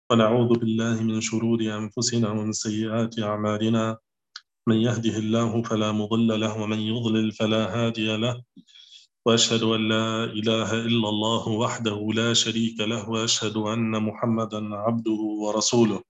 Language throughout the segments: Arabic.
ونعوذ بالله من شرور أنفسنا ومن سيئات أعمالنا. من يهده الله فلا مضل له ومن يضلل فلا هادي له. وأشهد أن لا إله إلا الله وحده لا شريك له، وأشهد أن محمدا عبده ورسوله.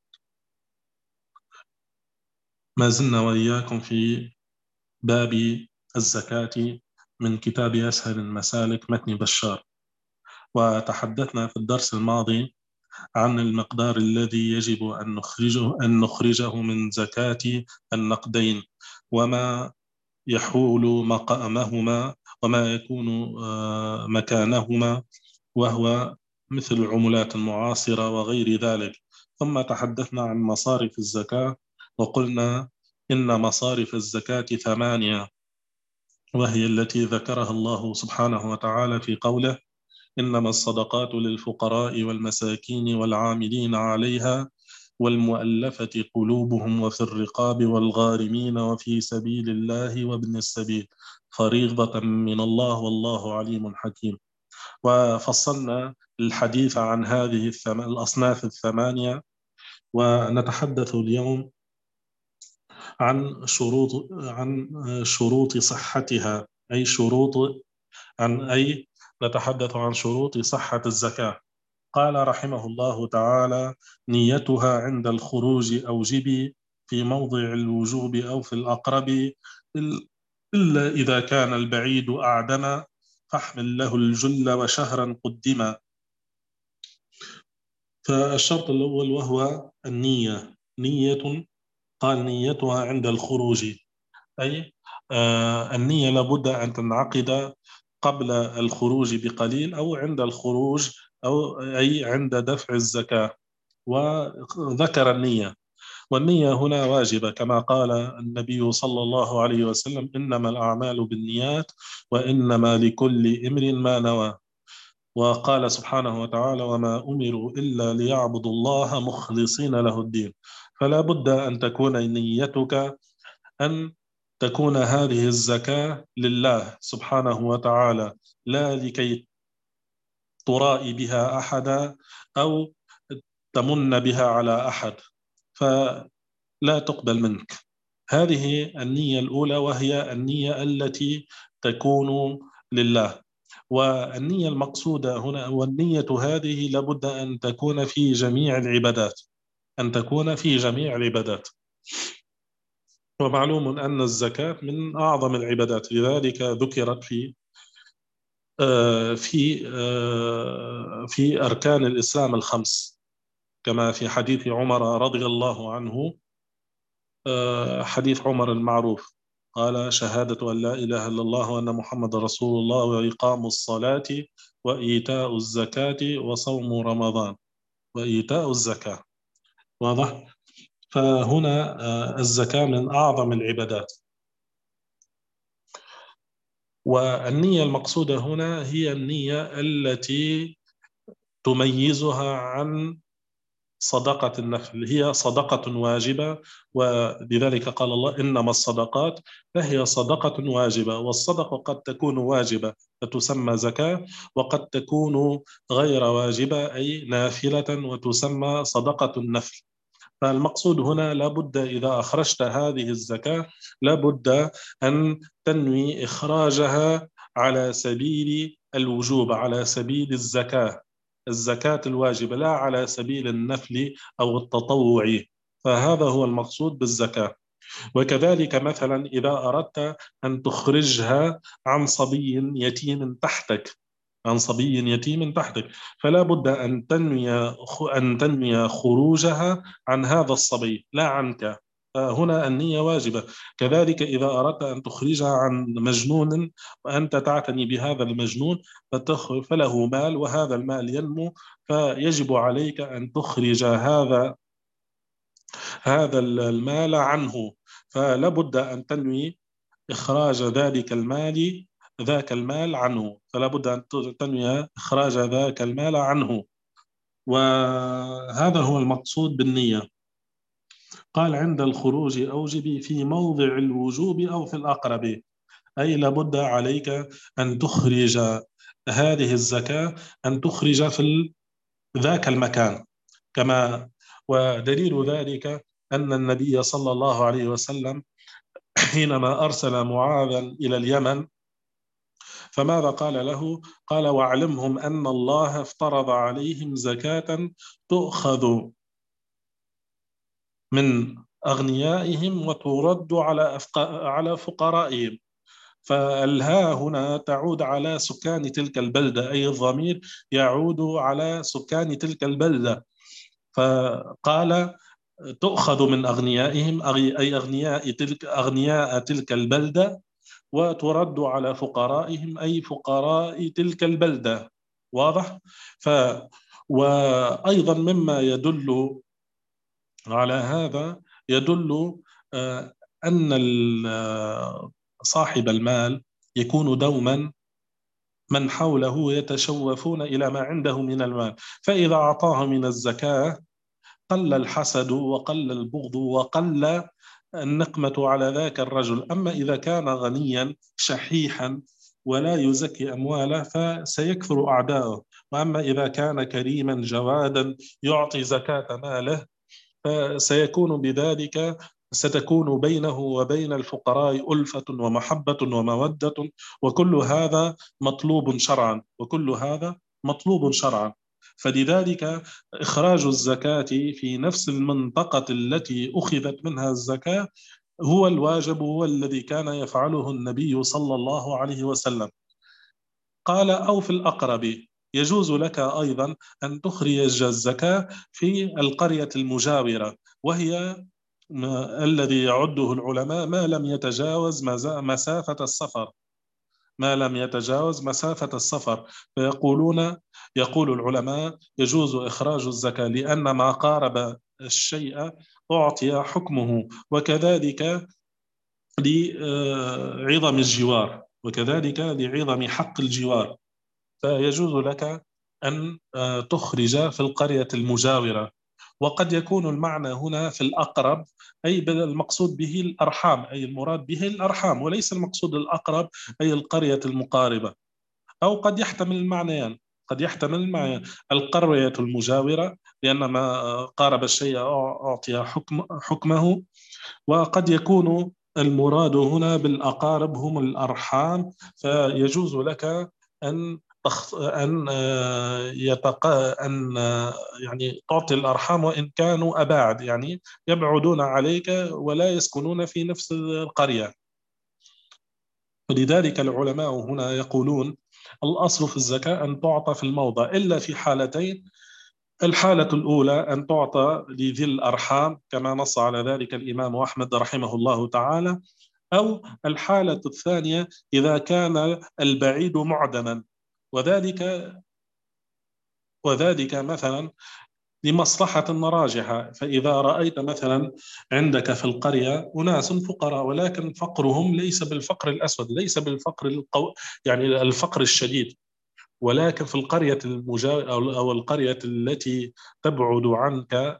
ما زلنا وإياكم في باب الزكاة من كتاب أسهل المسالك متن بشار، وتحدثنا في الدرس الماضي عن المقدار الذي يجب أن نخرجه من زكاة النقدين، وما يحول مقامهما وما يكون مكانهما، وهو مثل العملات المعاصرة وغير ذلك. ثم تحدثنا عن مصارف الزكاة، وقلنا إن مصارف الزكاة 8، وهي التي ذكرها الله سبحانه وتعالى في قوله: إنما الصدقات للفقراء والمساكين والعاملين عليها والمؤلفة قلوبهم وفي الرقاب والغارمين وفي سبيل الله وابن السبيل فريضة من الله والله عليم حكيم. وفصلنا الحديث عن هذه الأصناف 8، ونتحدث اليوم عن شروط صحتها، أي نتحدث عن شروط صحة الزكاة. قال رحمه الله تعالى: نيتها عند الخروج أوجب في موضع الوجوب أو في الأقرب، إلا إذا كان البعيد أعدم فاحمل له الجل وشهرا قدما. فالشرط الأول وهو النية. قال نيتها عند الخروج، أي النية لابد أن تنعقد قبل الخروج بقليل أو عند الخروج، أي عند دفع الزكاة. وذكر النية، والنية هنا واجبة كما قال النبي صلى الله عليه وسلم: إنما الأعمال بالنيات وإنما لكل امرئ ما نوى. وقال سبحانه وتعالى: وما أمروا إلا ليعبدوا الله مخلصين له الدين. فلا بد أن تكون نيتك أن تكون هذه الزكاة لله سبحانه وتعالى، لا لكي ترائي بها أحدا أو تمن بها على أحد، فلا تقبل منك. هذه النية الأولى، وهي النية التي تكون لله. والنية المقصودة هنا، والنية هذه لابد أن تكون في جميع العبادات، ومعلوم أن الزكاة من أعظم العبادات، لذلك ذكرت في أركان الإسلام الخمس، كما في حديث عمر رضي الله عنه، حديث عمر المعروف، قال: شهادة أن لا إله إلا الله وأن محمد رسول الله وإقام الصلاة وإيتاء الزكاة وصوم رمضان وإيتاء الزكاة. واضح؟ فهنا الزكاة من أعظم العبادات. والنية المقصودة هنا هي النية التي تميزها عن صدقة النفل، هي صدقة واجبة، ولذلك قال الله: إنما الصدقات، فهي صدقة واجبة. والصدقة قد تكون واجبة فتسمى زكاة، وقد تكون غير واجبة أي نافلة وتسمى صدقة النفل. فالمقصود هنا لابد إذا أخرجت هذه الزكاة لابد أن تنوي إخراجها على سبيل الوجوب، على سبيل الزكاة الواجبة، لا على سبيل النفل أو التطوع. فهذا هو المقصود بالزكاة. وكذلك مثلا إذا أردت أن تخرجها عن صبي يتيم تحتك، فلا بد أن تنوي خروجها عن هذا الصبي لا عنك. هنا النية واجبة. كذلك إذا أردت أن تخرجها عن مجنون وأنت تعتني بهذا المجنون فله مال، وهذا المال ينمو، فيجب عليك أن تخرج هذا المال عنه. فلا بد أن تنوي إخراج ذاك المال عنه، فلا بد أن تنوي إخراج ذاك المال عنه. وهذا هو المقصود بالنية. قال: عند الخروج أوجب في موضع الوجوب أو في الأقرب، أي لابد عليك أن تخرج هذه الزكاة، أن تخرج في ذاك المكان. كما ودليل ذلك أن النبي صلى الله عليه وسلم حينما أرسل معاذا إلى اليمن، فماذا قال له؟ قال: واعلمهم أن الله افترض عليهم زكاة تؤخذ من أغنيائهم وترد على فقرائهم. فالها هنا تعود على سكان تلك البلدة، أي الضمير يعود على سكان تلك البلدة. فقال: تؤخذ من أغنيائهم، أي أغنياء تلك البلدة، وترد على فقرائهم، أي فقراء تلك البلدة. واضح؟ وأيضا مما يدل على هذا، يدل أن صاحب المال يكون دوما من حوله يتشوفون إلى ما عنده من المال، فإذا أعطاه من الزكاة قل الحسد وقل البغض وقل النقمة على ذاك الرجل. أما إذا كان غنيا شحيحا ولا يزكي أمواله فسيكثر أعداؤه، وأما إذا كان كريما جوادا يعطي زكاة ماله فسيكون بذلك، ستكون بينه وبين الفقراء ألفة ومحبة ومودة، وكل هذا مطلوب شرعا، وكل هذا مطلوب شرعا. فلذلك إخراج الزكاة في نفس المنطقة التي أخذت منها الزكاة هو الواجب، هو الذي كان يفعله النبي صلى الله عليه وسلم. قال: أو في الأقرب، يجوز لك أيضا أن تخرج الزكاة في القرية المجاورة، وهي الذي يعده العلماء ما لم يتجاوز مسافة السفر، ما لم يتجاوز مسافة السفر. يقول العلماء: يجوز إخراج الزكاة لأن ما قارب الشيء أعطي حكمه، وكذلك لعظم الجوار، وكذلك لعظم حق الجوار، فيجوز لك أن تخرج في القرية المجاورة. وقد يكون المعنى هنا في الأقرب، أي المقصود به الأرحام، أي المراد به الأرحام، وليس المقصود الأقرب أي القرية المقاربة. أو قد يحتمل المعنيان، قد يحتمل المعنى القرية المجاورة لأن ما قارب الشيء أعطي حكمه، وقد يكون المراد هنا بالأقارب هم الأرحام، فيجوز لك أن أن يعني تعطي الأرحام وإن كانوا أباعد، يعني يبعدون عليك ولا يسكنون في نفس القرية. ولذلك العلماء هنا يقولون: الأصل في الزكاة أن تعطى في الموضع إلا في حالتين. الحالة الأولى أن تعطى لذي الأرحام كما نص على ذلك الإمام أحمد رحمه الله تعالى، أو الحالة الثانية إذا كان البعيد معدما، وذلك مثلا لمصلحة راجحة. فإذا رأيت مثلا عندك في القرية أناس فقراء، ولكن فقرهم ليس بالفقر الأسود، ليس بالفقر يعني الفقر الشديد، ولكن في القرية أو القرية التي تبعد عنك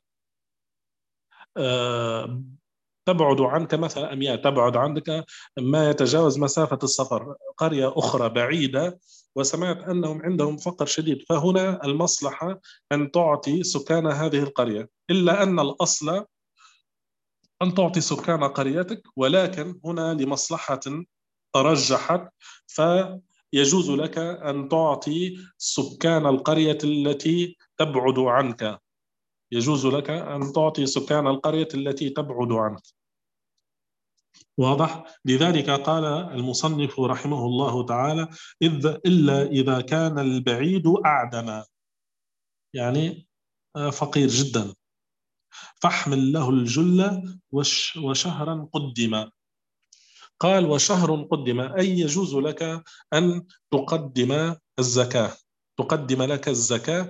تبعد عنك مثلا أميال، تبعد عنك ما يتجاوز مسافة السفر، قرية أخرى بعيدة وسمعت أنهم عندهم فقر شديد، فهنا المصلحة أن تعطي سكان هذه القرية، إلا أن الأصل أن تعطي سكان قريتك، ولكن هنا لمصلحة ترجحت فيجوز لك أن تعطي سكان القرية التي تبعد عنك، يجوز لك أن تعطي سكان القرية التي تبعد عنك. واضح؟ لذلك قال المصنف رحمه الله تعالى: إلا إذا كان البعيد أعدم، يعني فقير جدا، فاحمل له الجلة وشهرا قدم. قال: وشهر قدم، أي يجوز لك أن تقدم الزكاة، تقدم لك الزكاة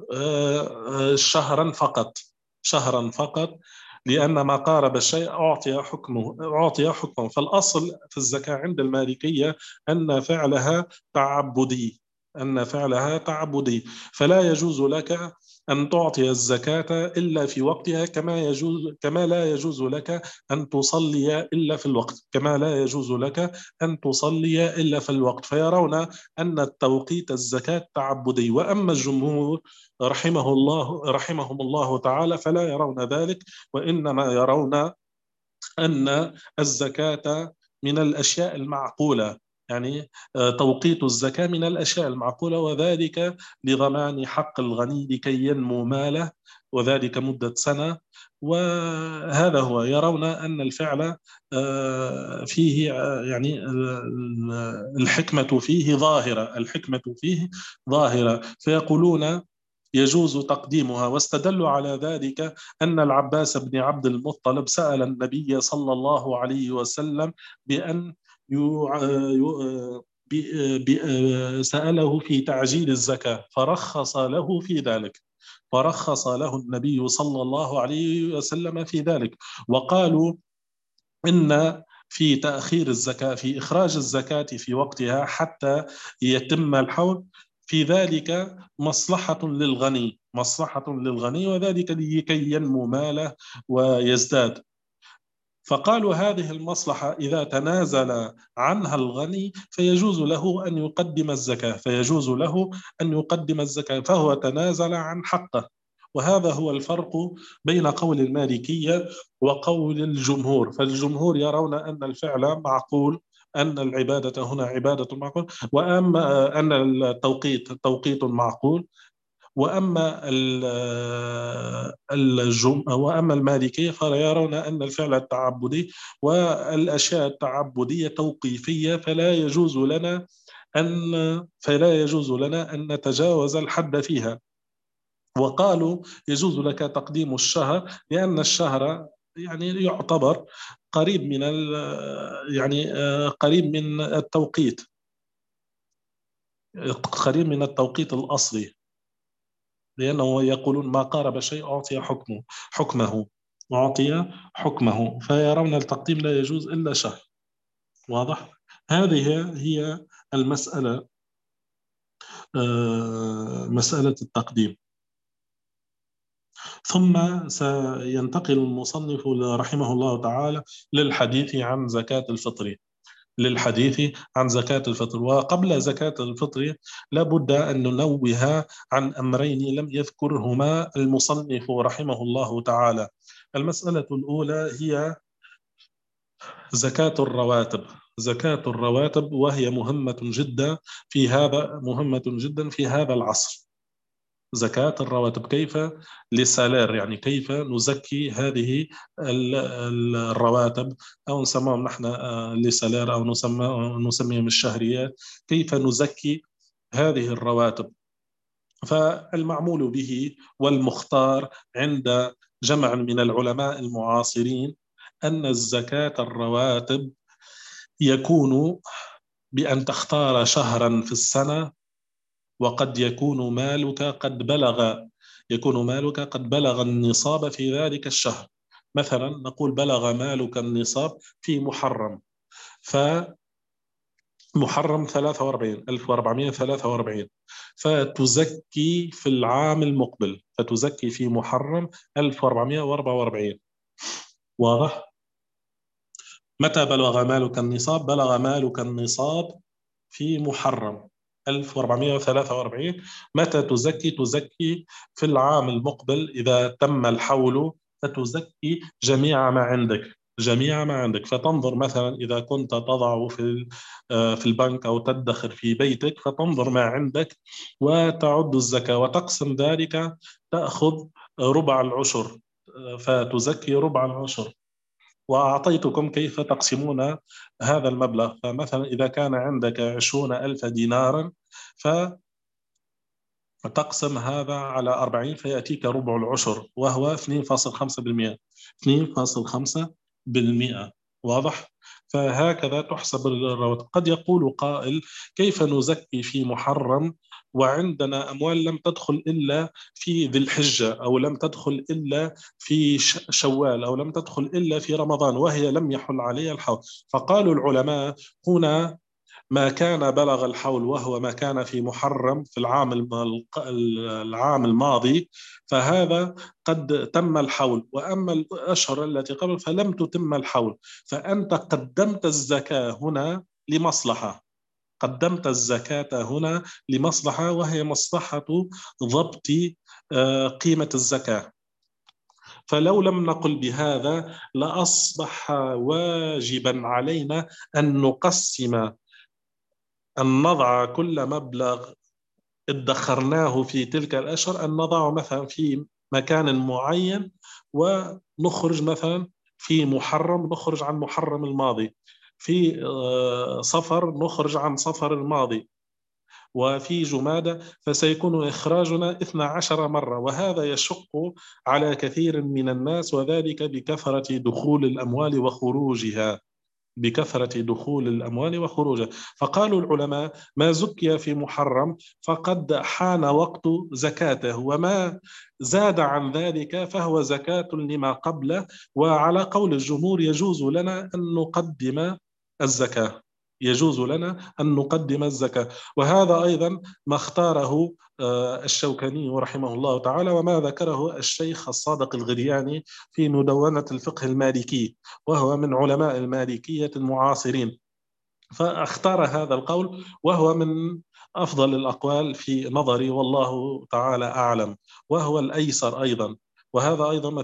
شهرا فقط، شهرا فقط، لأن ما قارب الشيء أعطي حكمه. فالأصل في الزكاة عند المالكية أن فعلها تعبدي، فلا يجوز لك أن تعطي الزكاة إلا في وقتها، كما لا يجوز لك أن تصلي إلا في الوقت، كما لا يجوز لك أن تصلي إلا في الوقت. فيرون أن التوقيت الزكاة تعبدي. وأما الجمهور رحمهم الله تعالى فلا يرون ذلك، وإنما يرون أن الزكاة من الأشياء المعقولة، يعني توقيت الزكاة من الأشياء المعقولة، وذلك لضمان حق الغني لكي ينمو ماله، وذلك مدة سنة. وهذا هو، يرون أن الفعل فيه يعني الحكمة فيه ظاهرة، الحكمة فيه ظاهرة، فيقولون يجوز تقديمها. واستدلوا على ذلك أن العباس بن عبد المطلب سأل النبي صلى الله عليه وسلم بأن سأله في تعجيل الزكاة، فرخص له في ذلك، فرخص له النبي صلى الله عليه وسلم في ذلك. وقالوا إن في تأخير الزكاة، في إخراج الزكاة في وقتها حتى يتم الحول، في ذلك مصلحة للغني، مصلحة للغني، وذلك لكي ينمو ماله ويزداد. فقالوا هذه المصلحة إذا تنازل عنها الغني فيجوز له أن يقدم الزكاة، فيجوز له أن يقدم الزكاة، فهو تنازل عن حقه. وهذا هو الفرق بين قول المالكية وقول الجمهور. فالجمهور يرون أن الفعل معقول، أن العبادة هنا عبادة معقول، وأما أن التوقيت توقيت معقول. وأما المالكية فيرون أن الفعل التعبدي والأشياء التعبدية توقيفية، فلا يجوز لنا أن نتجاوز الحد فيها. وقالوا يجوز لك تقديم الشهر، لأن الشهر يعني يعتبر قريب من يعني قريب من التوقيت، قريب من التوقيت الأصلي، لأنه يقولون ما قارب شيء أعطي حكمه، أعطي حكمه. فيرون التقديم لا يجوز إلا شهر. واضح؟ هذه هي المسألة، مسألة التقديم. ثم سينتقل المصنف رحمه الله تعالى للحديث عن زكاة الفطر، للحديث عن زكاة الفطر. وقبل زكاة الفطر لابد أن ننوه عن أمرين لم يذكرهما المصنف رحمه الله تعالى. المسألة الأولى هي زكاة الرواتب، زكاة الرواتب، وهي مهمة جدا في هذا العصر. زكاة الرواتب، كيف للسالير، يعني كيف نزكي هذه الرواتب، أو نسميهم نحن للسالير، أو نسميهم الشهريات، كيف نزكي هذه الرواتب. فالمعمول به والمختار عند جمع من العلماء المعاصرين أن الزكاة الرواتب يكون بأن تختار شهرا في السنة، وقد يكون مالك قد بلغ النصاب في ذلك الشهر. مثلا نقول بلغ مالك النصاب في محرم، فمحرم 43 1443، فتزكي في العام المقبل، فتزكي في محرم 1444. واضح؟ متى بلغ مالك النصاب؟ بلغ مالك النصاب في محرم 1443. متى تزكي؟ تزكي في العام المقبل إذا تم الحول، فتزكي جميع ما عندك، جميع ما عندك. فتنظر مثلا إذا كنت تضع في البنك أو تدخر في بيتك، فتنظر ما عندك وتعد الزكاة وتقسم ذلك، تأخذ ربع العشر، فتزكي ربع العشر. وأعطيتكم كيف تقسمون هذا المبلغ. فمثلا إذا كان عندك 20,000 دينارا، فتقسم هذا على 40، فيأتيك ربع العشر، وهو 2.5%، 2.5%. واضح؟ فهكذا تحسب الرواتب. قد يقول قائل كيف نزكي في محرم وعندنا أموال لم تدخل إلا في ذي الحجة، أو لم تدخل إلا في شوال، أو لم تدخل إلا في رمضان، وهي لم يحل عليها الحول. فقالوا العلماء هنا ما كان بلغ الحول وهو ما كان في محرم في العام الماضي، فهذا قد تم الحول. وأما الأشهر التي قبل فلم تتم الحول، فأنت قدمت الزكاة هنا لمصلحة، قدمت الزكاة هنا لمصلحة، وهي مصلحة ضبط قيمة الزكاة. فلو لم نقل بهذا لأصبح واجبا علينا أن نقسم، أن نضع كل مبلغ ادخرناه في تلك الأشهر، أن نضعه مثلا في مكان معين، ونخرج مثلا في محرم نخرج عن محرم الماضي، في صفر نخرج عن صفر الماضي، وفي جمادى فسيكون إخراجنا 12 مرة. وهذا يشق على كثير من الناس، وذلك بكثرة دخول الأموال وخروجها، بكثرة دخول الأموال وخروجها. فقالوا العلماء: ما زكي في محرم فقد حان وقت زكاته، وما زاد عن ذلك فهو زكاة لما قبله. وعلى قول الجمهور يجوز لنا أن نقدم الزكاة، يجوز لنا أن نقدم الزكاة. وهذا أيضا ما اختاره الشوكاني رحمه الله تعالى، وما ذكره الشيخ الصادق الغرياني في مدونة الفقه المالكي، وهو من علماء المالكية المعاصرين. فاختار هذا القول، وهو من أفضل الأقوال في نظري، والله تعالى أعلم، وهو الأيسر أيضا. وهذا أيضا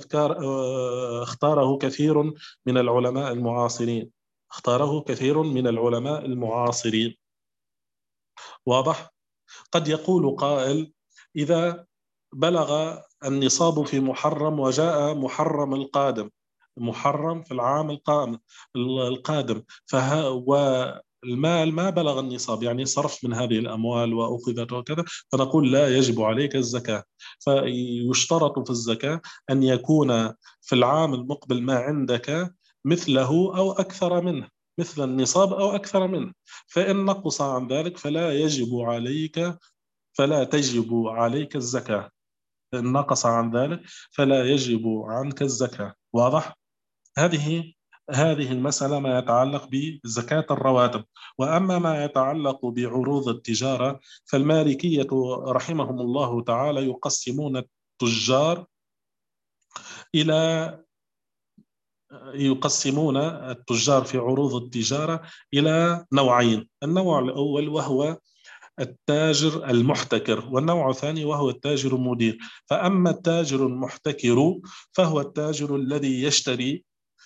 اختاره كثير من العلماء المعاصرين، اختاره كثير من العلماء المعاصرين. واضح؟ قد يقول قائل: إذا بلغ النصاب في محرم وجاء محرم القادم، محرم في العام القادم والمال ما بلغ النصاب، يعني صرف من هذه الأموال وأخذت وكذا، فنقول لا يجب عليك الزكاة. فيشترط في الزكاة أن يكون في العام المقبل ما عندك مثله أو أكثر منه، مثل النصاب أو أكثر منه. فإن نقص عن ذلك فلا تجب عليك الزكاة. إن نقص عن ذلك فلا يجب عنك الزكاة. واضح؟ هذه هذه المسألة ما يتعلق بزكاة الرواتب. وأما ما يتعلق بعروض التجارة فالمالكية رحمهم الله تعالى إلى يقسمون التجار في عروض التجارة إلى نوعين: النوع الأول وهو التاجر المحتكر، والنوع الثاني وهو التاجر المدير. فأما التاجر المحتكر فهو التاجر الذي يشتري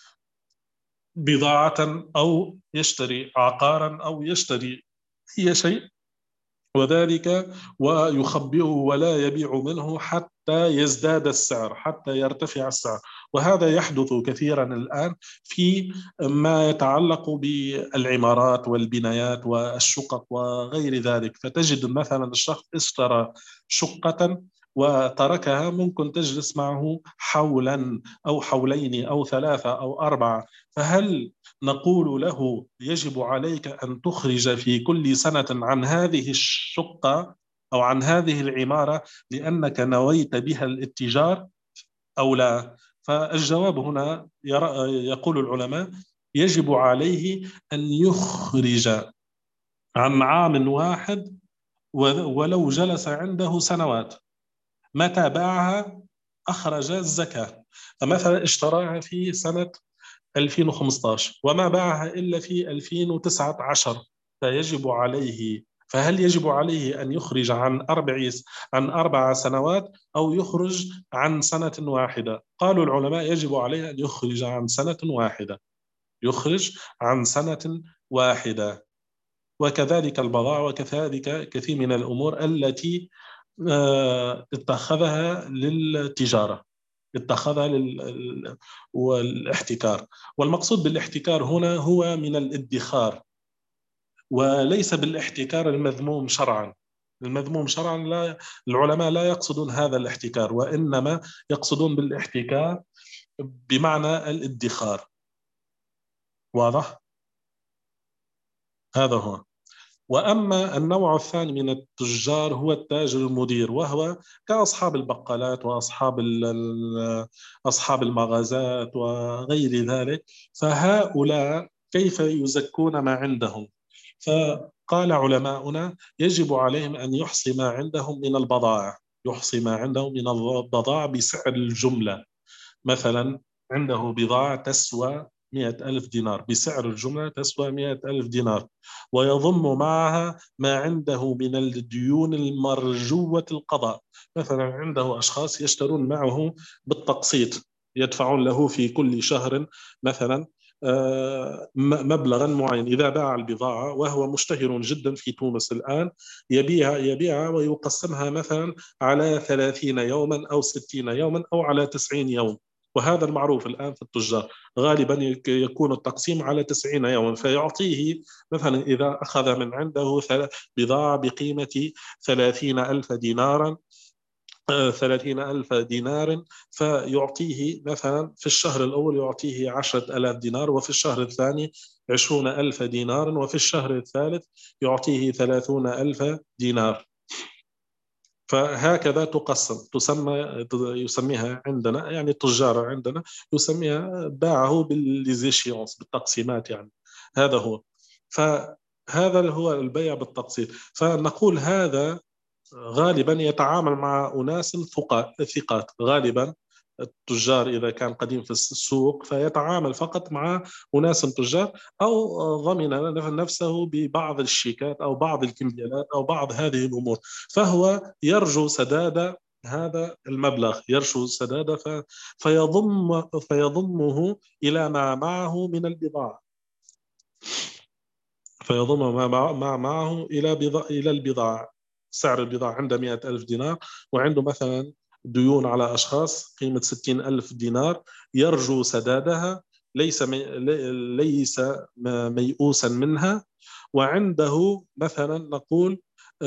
بضاعة أو يشتري عقارا أو يشتري أي شيء، وذلك ويخبئه ولا يبيع منه حتى يزداد السعر، حتى يرتفع السعر. وهذا يحدث كثيرا الآن في ما يتعلق بالعمارات والبنايات والشقق وغير ذلك. فتجد مثلا الشخص اشترى شقة وتركها، ممكن تجلس معه حولا أو حولين أو ثلاثة أو أربعة، فهل نقول له يجب عليك أن تخرج في كل سنة عن هذه الشقة أو عن هذه العمارة لأنك نويت بها الاتجار أو لا؟ فالجواب هنا يقول العلماء: يجب عليه أن يخرج عن عام واحد ولو جلس عنده سنوات. متى باعها أخرج الزكاة. فمثلا اشتراها في سنة 2015 وما باعها إلا في 2019، فهل يجب عليه أن يخرج عن 4 سنوات أو يخرج عن سنة واحدة؟ قالوا العلماء: يجب عليه أن يخرج عن سنة واحدة، يخرج عن سنة واحدة. وكذلك البضائع، وكذلك كثير من الأمور التي اتخذها للتجارة، اتخذها والاحتكار. والمقصود بالاحتكار هنا هو من الادخار، وليس بالاحتكار المذموم شرعا. المذموم شرعا لا، العلماء لا يقصدون هذا الاحتكار، وإنما يقصدون بالاحتكار بمعنى الادخار. واضح؟ هذا هو. وأما النوع الثاني من التجار هو التاجر المدير، وهو كأصحاب البقالات وأصحاب أصحاب المغازات وغير ذلك. فهؤلاء كيف يزكون ما عندهم؟ فقال علماؤنا يجب عليهم أن يحصي ما عندهم من البضائع، يحصي ما عندهم من البضائع بسعر الجملة. مثلا عنده بضاعة تسوى 100,000 دينار، بسعر الجملة تسوى 100,000 دينار، ويضم معها ما عنده من الديون المرجوة القضاء. مثلا عنده أشخاص يشترون معه بالتقسيط، يدفعون له في كل شهر مثلا مبلغا معين. إذا باع البضاعة وهو مشتهر جدا في تونس الآن، يبيعها ويقسمها مثلا على 30 يوما أو 60 يوما أو على 90 يوم. وهذا المعروف الآن في التجار، غالبا يكون التقسيم على 90 يوما، فيعطيه مثلا إذا أخذ من عنده بضاعة بقيمة 30,000 دينارا، 30,000 دينار، فيعطيه مثلا في الشهر الأول يعطيه 10,000 دينار، وفي الشهر الثاني 20,000 دينار، وفي الشهر الثالث يعطيه 30,000 دينار. فهكذا تقسم، يسميها عندنا يعني التجار عندنا يسميها باعه بالليزيشيونس، بالتقسيمات يعني. هذا هو. فهذا هو البيع بالتقسيط. فنقول هذا غالبا يتعامل مع أناس ثقات غالبا. التجار إذا كان قديم في السوق فيتعامل فقط مع أناس تجار، أو ضمن نفسه ببعض الشيكات أو بعض الكمبيالات أو بعض هذه الأمور، فهو يرجو سداد هذا المبلغ، يرجو سداد فيضمه إلى ما معه من البضاعة، فيضم ما معه إلى البضاعة. سعر البضاعة عنده 100,000 دينار، وعنده مثلا ديون على أشخاص قيمة 60,000 دينار، يرجو سدادها، ليس ميؤوسا منها. وعنده مثلا نقول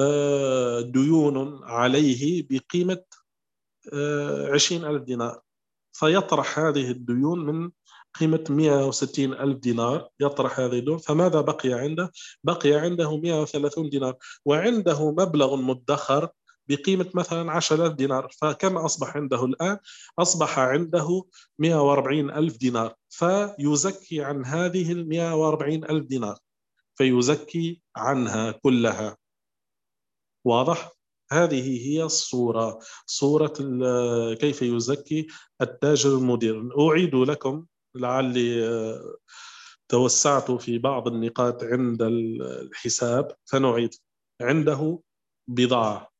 ديون عليه بقيمة 20,000 دينار، فيطرح هذه الديون من قيمة 160,000 دينار، يطرح هذه الديون، فماذا بقي عنده؟ بقي عنده 130 دينار، وعنده مبلغ مدخر بقيمة مثلا 10,000 دينار. فكم أصبح عنده الآن؟ أصبح عنده 140,000 دينار، فيزكي عن هذه 140,000 دينار، فيزكي عنها كلها. واضح؟ هذه هي الصورة، صورة كيف يزكي التاجر المدير. أعيد لكم لعلي توسعت في بعض النقاط عند الحساب، فنعيد. عنده بضاعة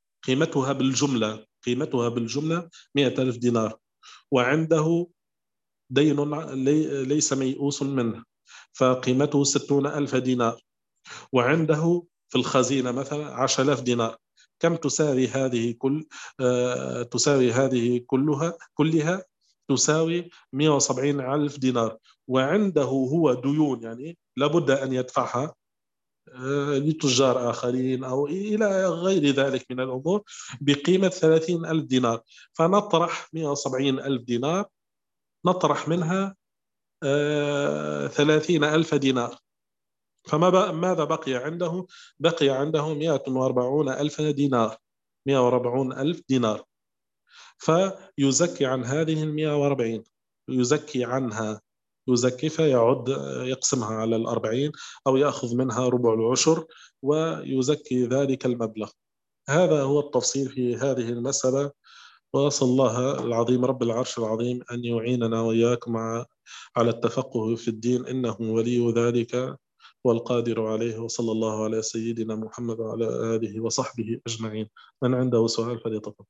قيمتها بالجملة 100,000 دينار، وعنده دين ليس ميؤوس منه فقيمته 60,000 دينار، وعنده في الخزينة مثلا 10,000 دينار. كم تساوي هذه تساوي هذه كلها تساوي 170,000 دينار. وعنده هو ديون يعني لابد أن يدفعها لتجار آخرين أو إلى غير ذلك من الأمور بقيمة 30,000 دينار. فنطرح 170,000 دينار، نطرح منها 30,000 دينار. فماذا بقي عنده؟ بقي عنده 140,000 دينار، 140,000 دينار. فيزكي عن هذه 140، يزكي عنها، يزكي فيعد يقسمها على 40 أو يأخذ منها ربع العشر ويزكي ذلك المبلغ. هذا هو التفصيل في هذه المسألة. وأسأل الله العظيم رب العرش العظيم أن يعيننا وإياكم على التفقه في الدين، إنه ولي ذلك والقادر عليه. وصلى الله على سيدنا محمد وعلى آله وصحبه أجمعين. من عنده سؤال فليتفضل.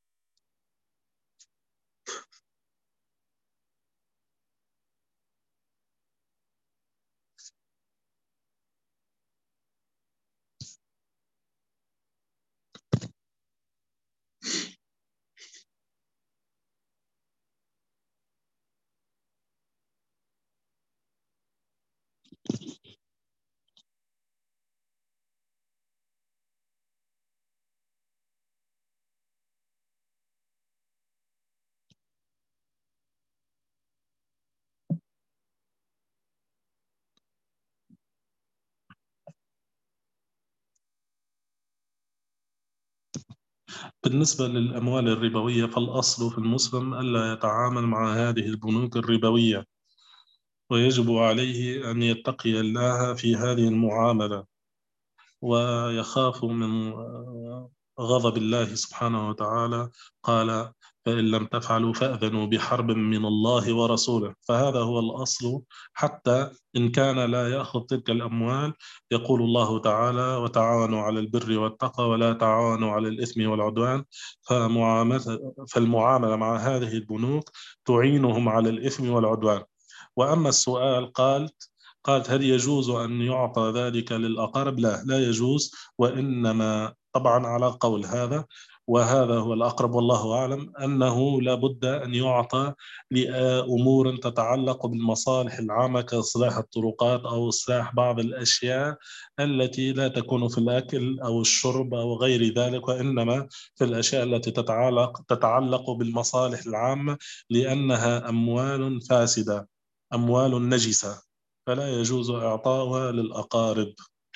بالنسبة للأموال الربوية، فالأصل في المسلم ألا يتعامل مع هذه البنوك الربوية، ويجب عليه أن يتقي الله في هذه المعاملة، ويخاف من غضب الله سبحانه وتعالى. قال: فإن لم تفعلوا فأذنوا بحرب من الله ورسوله. فهذا هو الأصل، حتى إن كان لا يأخذ تلك الأموال. يقول الله تعالى: وتعاونوا على البر والتقوى ولا تعاونوا على الإثم والعدوان. فالمعاملة مع هذه البنوك تعينهم على الإثم والعدوان. وأما السؤال، قالت: هل يجوز أن يعطى ذلك للأقارب؟ لا، لا يجوز. وإنما طبعا على قول هذا، وهذا هو الأقرب والله أعلم، أنه لا بد أن يعطى لأمور تتعلق بالمصالح العامة، كإصلاح الطرقات أو إصلاح بعض الأشياء التي لا تكون في الأكل أو الشرب أو غير ذلك، وإنما في الأشياء التي تتعلق بالمصالح العامة، لأنها أموال فاسدة، أموال نجسة، فلا يجوز إعطاؤها للأقارب.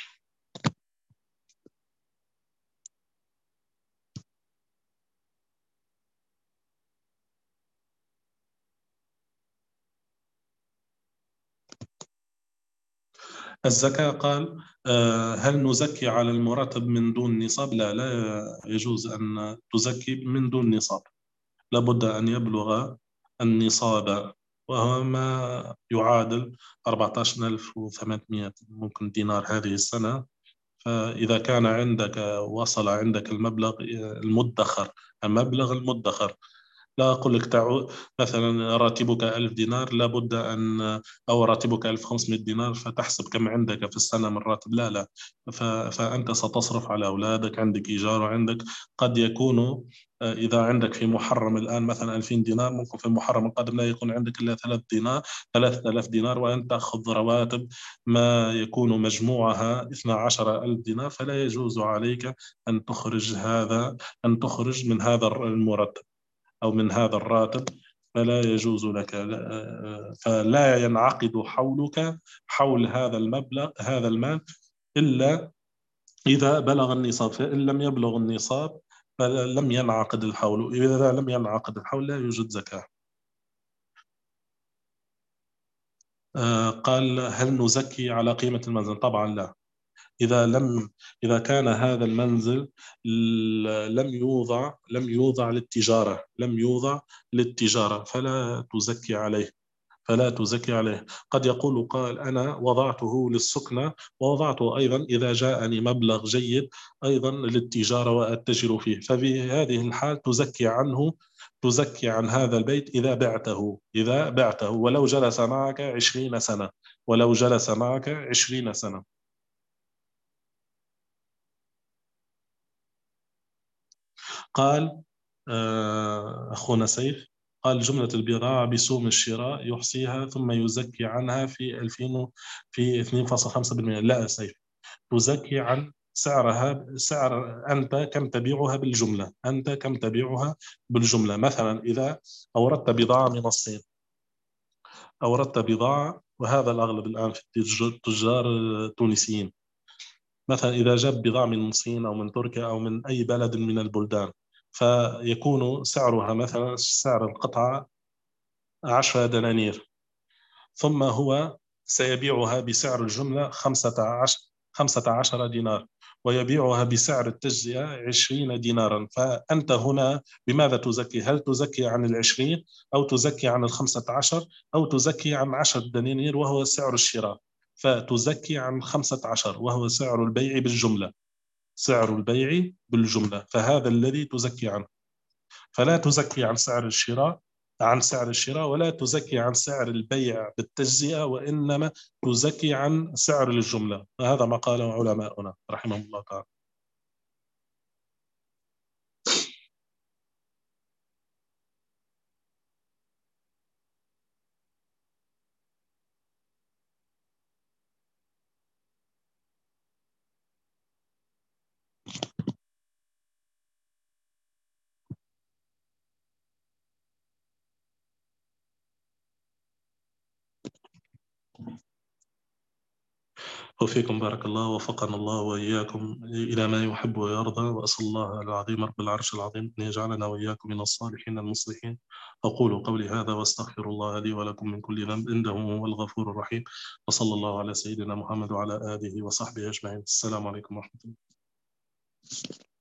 الزكاة، قال: هل نزكي على المرتب من دون نصاب؟ لا، لا يجوز أن تزكي من دون نصاب. لابد أن يبلغ النصاب، وهو ما يعادل 14,800 ممكن دينار هذه السنة. فإذا كان عندك، وصل عندك المبلغ المدخر، المبلغ المدخر، لا أقول لك مثلا راتبك 1000 دينار، لابد أن، أو راتبك 1500 دينار، فتحسب كم عندك في السنة من راتب. لا، لا. فأنت ستصرف على أولادك، عندك إيجار، وعندك قد يكون، إذا عندك في محرم الآن مثلا 2000 دينار، ممكن في المحرم القادم لا يكون عندك إلا 3 دينار، 3000 دينار، وأنت تأخذ رواتب ما يكون مجموعها 12,000 دينار. فلا يجوز عليك أن تخرج أن تخرج من هذا المرتب أو من هذا الراتب. فلا يجوز لك، فلا ينعقد حولك حول هذا المبلغ، هذا المال، إلا إذا بلغ النصاب. فإن لم يبلغ النصاب فلم ينعقد الحول. إذا لم ينعقد الحول لا يوجد زكاة. قال: هل نزكي على قيمة المنزل؟ طبعا لا. إذا لم إذا كان هذا المنزل لم يوضع للتجارة، لم يوضع للتجارة، فلا تزكي عليه. قد يقول قال: أنا وضعته للسكنة، ووضعته أيضا إذا جاءني مبلغ جيد أيضا للتجارة وأتجر فيه. ففي هذه الحال تزكي عن هذا البيت إذا بعته ولو جلس معك 20 سنة، ولو جلس معك 20 سنة. قال أخونا سيف، قال: جملة البضاعة بسوم الشراء يحصيها ثم يزكي عنها في 2000 في 2.5%. لا يا سيف، تزكي عن سعرها، سعر أنت كم تبيعها بالجملة، أنت كم تبيعها بالجملة. مثلا إذا أوردت بضاعة من الصين، أوردت بضاعة، وهذا الأغلب الآن في التجار التونسيين، مثلا إذا جاب بضاعة من الصين أو من تركيا أو من أي بلد من البلدان، فيكون سعرها مثلا، سعر القطعة 10 دنانير، ثم هو سيبيعها بسعر الجملة 15 دينار، ويبيعها بسعر التجزئة 20 دينارا. فأنت هنا بماذا تزكي؟ هل تزكي عن 20، أو تزكي عن 15، أو تزكي عن 10 دنانير وهو سعر الشراء؟ فتزكي عن 15 وهو سعر البيع بالجملة، سعر البيع بالجملة، فهذا الذي تزكي عنه. فلا تزكي عن سعر الشراء ولا تزكي عن سعر البيع بالتجزئة، وإنما تزكي عن سعر الجملة. هذا ما قاله علماؤنا رحمهم الله تعالى. وفيكم بارك الله، وفقنا الله وإياكم إلى ما يحب ويرضى، وأسأل الله العظيم رب العرش العظيم أن يجعلنا وإياكم من الصالحين المصلحين. أقول قولي هذا وأستغفر الله لي ولكم من كل ذنب إنه هو الغفور الرحيم، وصلى الله على سيدنا محمد وعلى آله وصحبه أجمعين. السلام عليكم ورحمة الله.